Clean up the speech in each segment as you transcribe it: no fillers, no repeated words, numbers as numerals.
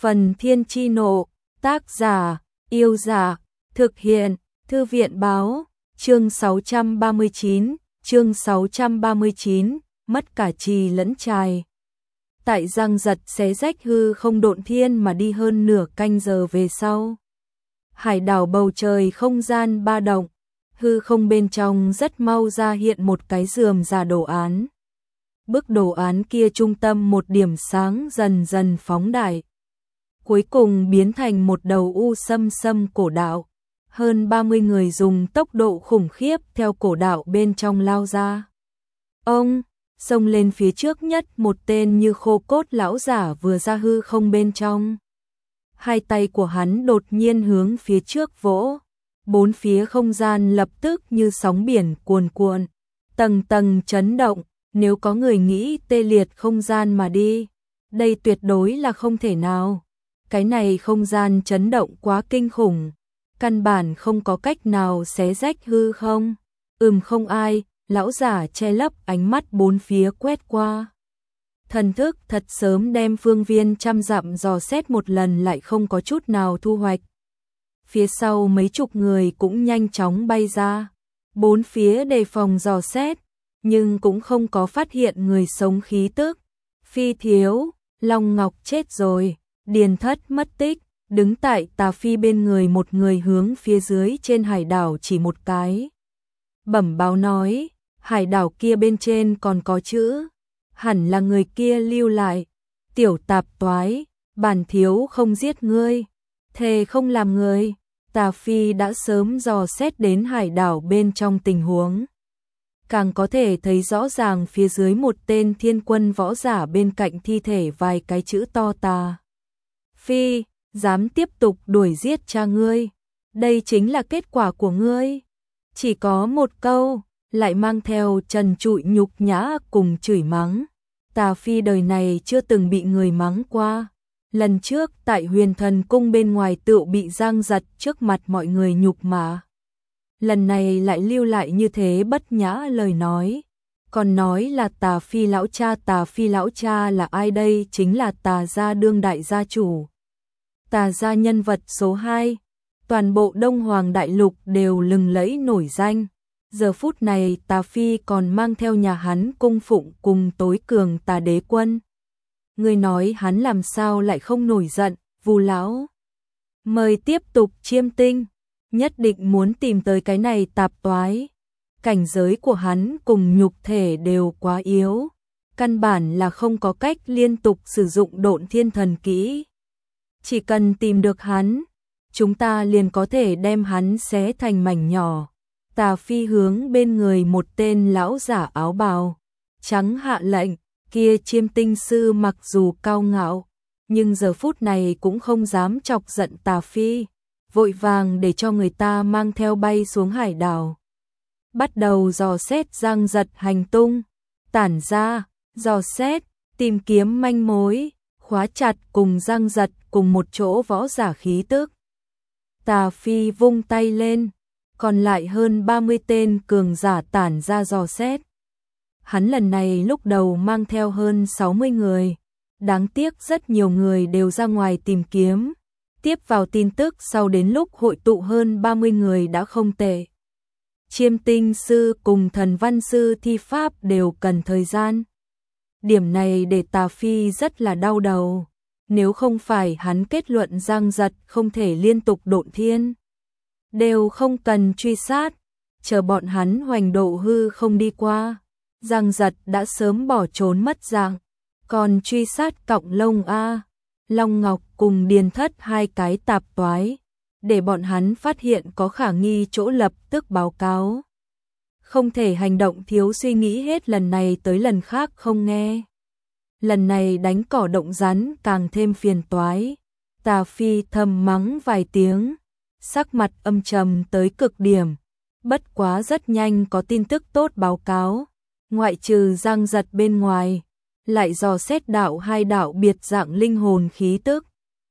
Phần Thiên Chi Nộ, tác giả, Yêu Giả, thực hiện, Thư viện Báo, chương 639, mất cả trì lẫn trài. Tại Giang Giật xé rách hư không độn thiên mà đi hơn nửa canh giờ về sau. Hải đảo bầu trời không gian ba động, hư không bên trong rất mau ra hiện một cái rườm rà đồ án. Bức đồ án kia trung tâm một điểm sáng dần dần phóng đại. Cuối cùng biến thành một đầu u sâm sâm cổ đạo. Hơn 30 người dùng tốc độ khủng khiếp theo cổ đạo bên trong lao ra. Ông, xông lên phía trước nhất một tên như khô cốt lão giả vừa ra hư không bên trong. Hai tay của hắn đột nhiên hướng phía trước vỗ. Bốn phía không gian lập tức như sóng biển cuồn cuộn, tầng tầng chấn động. Nếu có người nghĩ tê liệt không gian mà đi, đây tuyệt đối là không thể nào. Cái này không gian chấn động quá kinh khủng, căn bản không có cách nào xé rách hư không. Không ai, lão giả che lấp ánh mắt bốn phía quét qua. Thần thức thật sớm đem phương viên trăm dặm dò xét một lần lại không có chút nào thu hoạch. Phía sau mấy chục người cũng nhanh chóng bay ra, bốn phía đề phòng dò xét, nhưng cũng không có phát hiện người sống khí tức. Phi thiếu, Long Ngọc chết rồi, Điền Thất mất tích, đứng tại Tà Phi bên người một người hướng phía dưới trên hải đảo chỉ một cái. Bẩm báo nói, hải đảo kia bên trên còn có chữ, hẳn là người kia lưu lại. Tiểu tạp toái, bản thiếu không giết ngươi, thề không làm người. Tà Phi đã sớm dò xét đến hải đảo bên trong tình huống. Càng có thể thấy rõ ràng phía dưới một tên thiên quân võ giả bên cạnh thi thể vài cái chữ to Tà Phi, dám tiếp tục đuổi giết cha ngươi, đây chính là kết quả của ngươi. Chỉ có một câu, lại mang theo trần trụi nhục nhã cùng chửi mắng. Tà Phi đời này chưa từng bị người mắng qua. Lần trước tại Huyền Thần Cung bên ngoài tựu bị Giang Giật trước mặt mọi người nhục mạ. Lần này lại lưu lại như thế bất nhã lời nói. Còn nói là Tà Phi lão cha. Tà Phi lão cha là ai đây? Chính là Tà gia đương đại gia chủ. Tà gia nhân vật số 2. Toàn bộ Đông Hoàng Đại Lục đều lừng lẫy nổi danh. Giờ phút này Tà Phi còn mang theo nhà hắn cung phụng cùng tối cường Tà Đế Quân. Người nói hắn làm sao lại không nổi giận? Vu lão mời tiếp tục chiêm tinh, nhất định muốn tìm tới cái này tạp toái. Cảnh giới của hắn cùng nhục thể đều quá yếu, căn bản là không có cách liên tục sử dụng độn thiên thần kỹ. Chỉ cần tìm được hắn, chúng ta liền có thể đem hắn xé thành mảnh nhỏ. Tà Phi hướng bên người một tên lão giả áo bào trắng hạ lệnh. Kia chiêm tinh sư mặc dù cao ngạo, nhưng giờ phút này cũng không dám chọc giận Tà Phi, vội vàng để cho người ta mang theo bay xuống hải đảo. Bắt đầu dò xét Giang Giật hành tung, tản ra, dò xét, tìm kiếm manh mối, khóa chặt cùng Giang Giật cùng một chỗ võ giả khí tức. Tà Phi vung tay lên, còn lại hơn 30 tên cường giả tản ra dò xét. Hắn lần này lúc đầu mang theo hơn 60 người, đáng tiếc rất nhiều người đều ra ngoài tìm kiếm. Tiếp vào tin tức sau đến lúc hội tụ hơn 30 người đã không tệ. Chiêm tinh sư cùng thần văn sư thi pháp đều cần thời gian. Điểm này để Tà Phi rất là đau đầu. Nếu không phải hắn kết luận Giang Giật không thể liên tục độn thiên, đều không cần truy sát, chờ bọn hắn hoành độ hư không đi qua. Giang Giật đã sớm bỏ trốn mất dạng, còn truy sát cọng lông A, Long Ngọc cùng Điền Thất hai cái tạp toái, để bọn hắn phát hiện có khả nghi chỗ lập tức báo cáo. Không thể hành động thiếu suy nghĩ hết lần này tới lần khác không nghe. Lần này đánh cỏ động rắn càng thêm phiền toái. Tà Phi thầm mắng vài tiếng, sắc mặt âm trầm tới cực điểm. Bất quá rất nhanh có tin tức tốt báo cáo. Ngoại trừ Giang Giật bên ngoài, lại dò xét hai đạo biệt dạng linh hồn khí tức.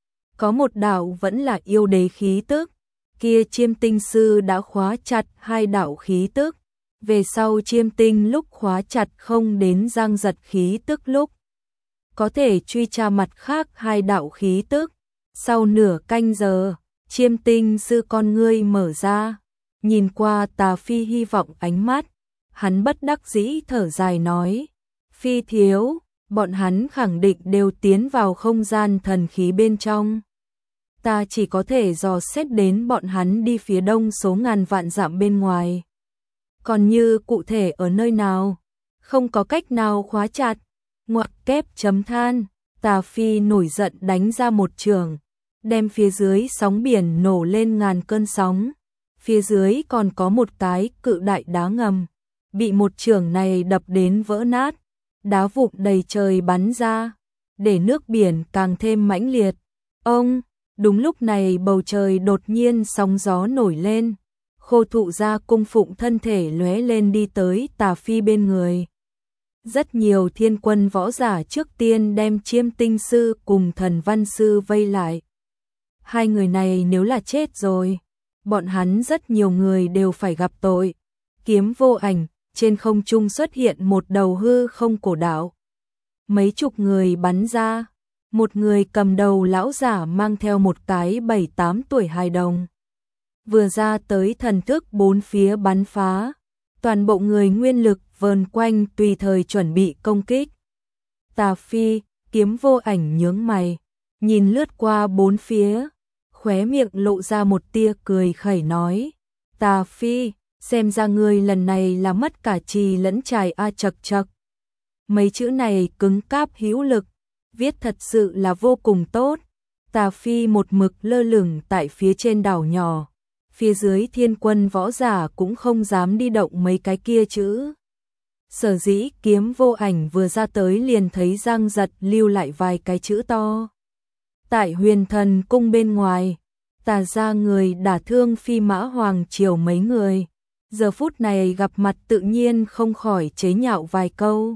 Có một đạo vẫn là yêu đế khí tức, kia chiêm tinh sư đã khóa chặt hai đạo khí tức. Về sau chiêm tinh lúc khóa chặt không đến Giang Giật khí tức lúc, có thể truy tra mặt khác hai đạo khí tức. Sau nửa canh giờ, Chiêm Tinh sư con ngươi mở ra, nhìn qua Tà Phi hy vọng ánh mắt, hắn bất đắc dĩ thở dài nói, Phi thiếu, bọn hắn khẳng định đều tiến vào không gian thần khí bên trong. Ta chỉ có thể dò xét đến bọn hắn đi phía đông số ngàn vạn dặm bên ngoài. Còn như cụ thể ở nơi nào, không có cách nào khóa chặt. Ngoặc kép chấm than, Tà Phi nổi giận đánh ra một chưởng, đem phía dưới sóng biển nổ lên ngàn cơn sóng. Phía dưới còn có một cái cự đại đá ngầm, bị một chưởng này đập đến vỡ nát, đá vụn đầy trời bắn ra, để nước biển càng thêm mãnh liệt. Đúng lúc này bầu trời đột nhiên sóng gió nổi lên, Khô Thụ Gia cung phụng thân thể lóe lên đi tới Tà Phi bên người. Rất nhiều thiên quân võ giả trước tiên đem Chiêm Tinh sư cùng Thần Văn sư vây lại. Hai người này nếu là chết rồi, bọn hắn rất nhiều người đều phải gặp tội. Kiếm vô ảnh, trên không trung xuất hiện một đầu hư không cổ đạo. Mấy chục người bắn ra, một người cầm đầu lão giả mang theo một cái 7-8 tuổi hài đồng. Vừa ra tới thần thức bốn phía bắn phá, toàn bộ người nguyên lực vờn quanh tùy thời chuẩn bị công kích. Tà Phi, Kiếm vô ảnh nhướng mày, nhìn lướt qua bốn phía, khóe miệng lộ ra một tia cười khẩy nói, Tà Phi, xem ra ngươi lần này là mất cả trì lẫn chài a chật chật. Mấy chữ này cứng cáp hữu lực, viết thật sự là vô cùng tốt. Tà Phi một mực lơ lửng tại phía trên đảo nhỏ, phía dưới thiên quân võ giả cũng không dám đi động mấy cái kia chữ. Sở dĩ Kiếm vô ảnh vừa ra tới liền thấy Giang Giật lưu lại vài cái chữ to. Tại Huyền Thần cung bên ngoài, Tà gia người đả thương Phi Mã Hoàng triều mấy người, giờ phút này gặp mặt tự nhiên không khỏi chế nhạo vài câu.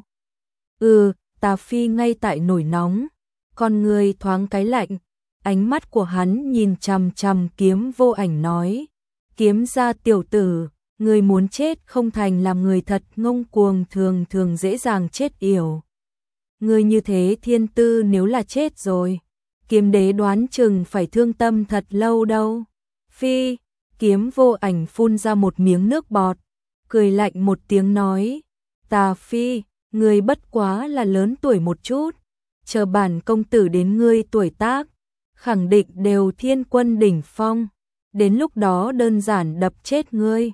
Tà Phi ngay tại nổi nóng, con người thoáng cái lạnh, ánh mắt của hắn nhìn chằm chằm Kiếm vô ảnh nói, Kiếm gia tiểu tử, người muốn chết không thành làm người thật ngông cuồng, thường thường dễ dàng chết yểu. Người như thế thiên tư nếu là chết rồi, Kiếm đế đoán chừng phải thương tâm thật lâu đâu. Phi, Kiếm vô ảnh phun ra một miếng nước bọt, cười lạnh một tiếng nói, Tà Phi, ngươi bất quá là lớn tuổi một chút, chờ bản công tử đến ngươi tuổi tác, khẳng định đều thiên quân đỉnh phong, đến lúc đó đơn giản đập chết ngươi.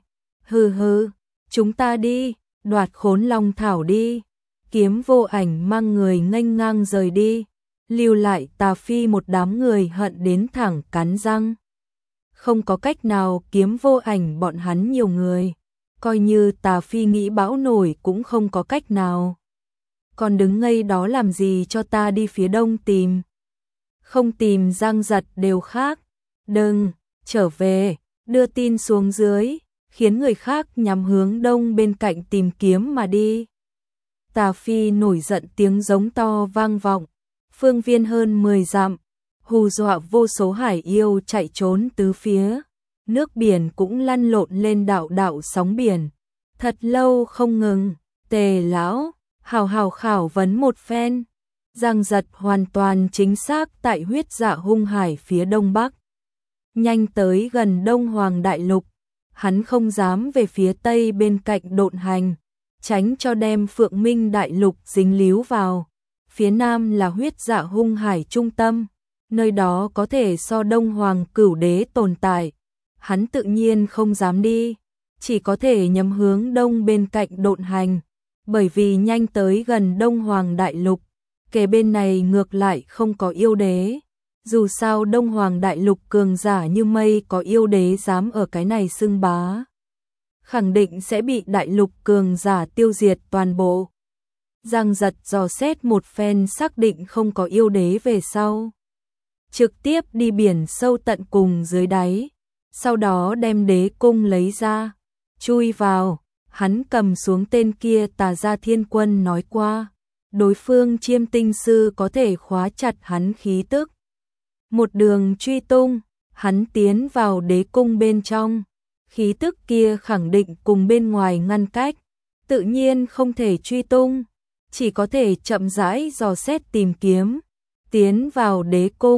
Hừ, chúng ta đi, đoạt Khốn Long thảo đi. Kiếm vô ảnh mang người nghênh ngang rời đi, lưu lại Tà Phi một đám người hận đến thẳng cắn răng. Không có cách nào, Kiếm vô ảnh bọn hắn nhiều người, coi như Tà Phi nghĩ bão nổi cũng không có cách nào. Còn đứng ngây đó làm gì, cho ta đi phía đông tìm. Không tìm Giang Giật đều khác. Đừng, trở về, đưa tin xuống dưới, khiến người khác nhắm hướng đông bên cạnh tìm kiếm mà đi. Tà Phi nổi giận, tiếng giống to vang vọng, phương viên hơn 10 dặm, hù dọa vô số hải yêu chạy trốn tứ phía. Nước biển cũng lăn lộn lên đạo đạo sóng biển, thật lâu không ngừng. Tề lão, hào khảo vấn một phen. Giang Giật hoàn toàn chính xác tại Huyết Dạ Hung Hải phía đông bắc, nhanh tới gần Đông Hoàng Đại Lục. Hắn không dám về phía tây bên cạnh độn hành, tránh cho đem Phượng Minh Đại Lục dính líu vào. Phía nam là Huyết Dạ Hung Hải trung tâm, nơi đó có thể so Đông Hoàng Cửu Đế tồn tại. Hắn tự nhiên không dám đi, chỉ có thể nhắm hướng đông bên cạnh độn hành, bởi vì nhanh tới gần Đông Hoàng Đại Lục, kề bên này ngược lại không có yêu đế. Dù sao Đông Hoàng Đại Lục cường giả như mây, có yêu đế dám ở cái này xưng bá, khẳng định sẽ bị Đại Lục cường giả tiêu diệt toàn bộ. Giang Giật dò xét một phen xác định không có yêu đế về sau, trực tiếp đi biển sâu tận cùng dưới đáy, sau đó đem đế cung lấy ra, chui vào. Hắn cầm xuống tên kia Tà gia thiên quân nói qua, đối phương Chiêm Tinh sư có thể khóa chặt hắn khí tức. Một đường truy tung, hắn tiến vào đế cung bên trong, khí tức kia khẳng định cùng bên ngoài ngăn cách, tự nhiên không thể truy tung, chỉ có thể chậm rãi dò xét tìm kiếm. Tiến vào đế cung,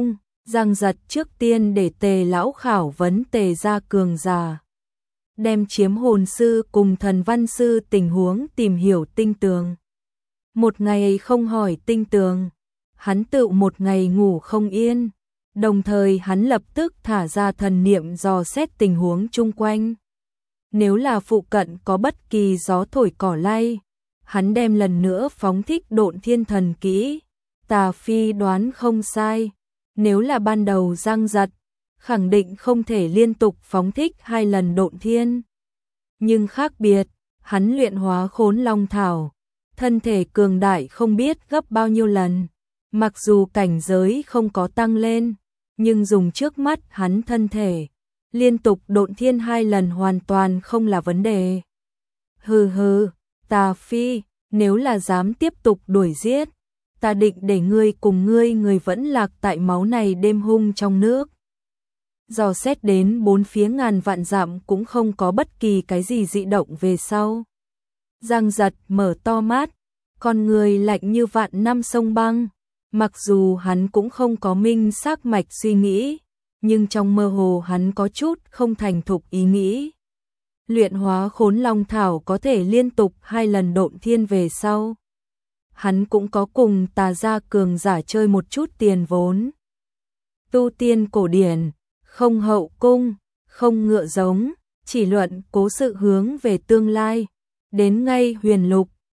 Giang Giật trước tiên để Tề lão khảo vấn Tề gia cường giả, đem chiếm hồn sư cùng thần văn sư tình huống tìm hiểu tinh tường. Một ngày không hỏi tinh tường, hắn tự một ngày ngủ không yên, đồng thời hắn lập tức thả ra thần niệm dò xét tình huống chung quanh. Nếu là phụ cận có bất kỳ gió thổi cỏ lay, hắn đem lần nữa phóng thích Độn Thiên thần kỹ. Tà Phi đoán không sai, nếu là ban đầu Giang Giật, khẳng định không thể liên tục phóng thích 2 lần Độn Thiên. Nhưng khác biệt, hắn luyện hóa Khốn Long Thảo, thân thể cường đại không biết gấp bao nhiêu lần, mặc dù cảnh giới không có tăng lên, nhưng dùng trước mắt hắn thân thể, liên tục Độn Thiên 2 lần hoàn toàn không là vấn đề. Hừ hừ, Tà Phi, nếu là dám tiếp tục đuổi giết, ta định để ngươi cùng người vẫn lạc tại máu này đêm hung trong nước. Dò xét đến 4 phía ngàn vạn dặm cũng không có bất kỳ cái gì dị động về sau. Giang Giật mở to mắt, con người lạnh như vạn năm sông băng, mặc dù hắn cũng không có minh xác mạch suy nghĩ, nhưng trong mơ hồ hắn có chút không thành thục ý nghĩ. Luyện hóa Khốn Long Thảo có thể liên tục 2 lần Độn Thiên về sau. Hắn cũng có cùng Tà gia cường giả chơi một chút tiền vốn. Tu tiên cổ điển, không hậu cung, không ngựa giống, chỉ luận cố sự hướng về tương lai. Đến ngay huyền lục,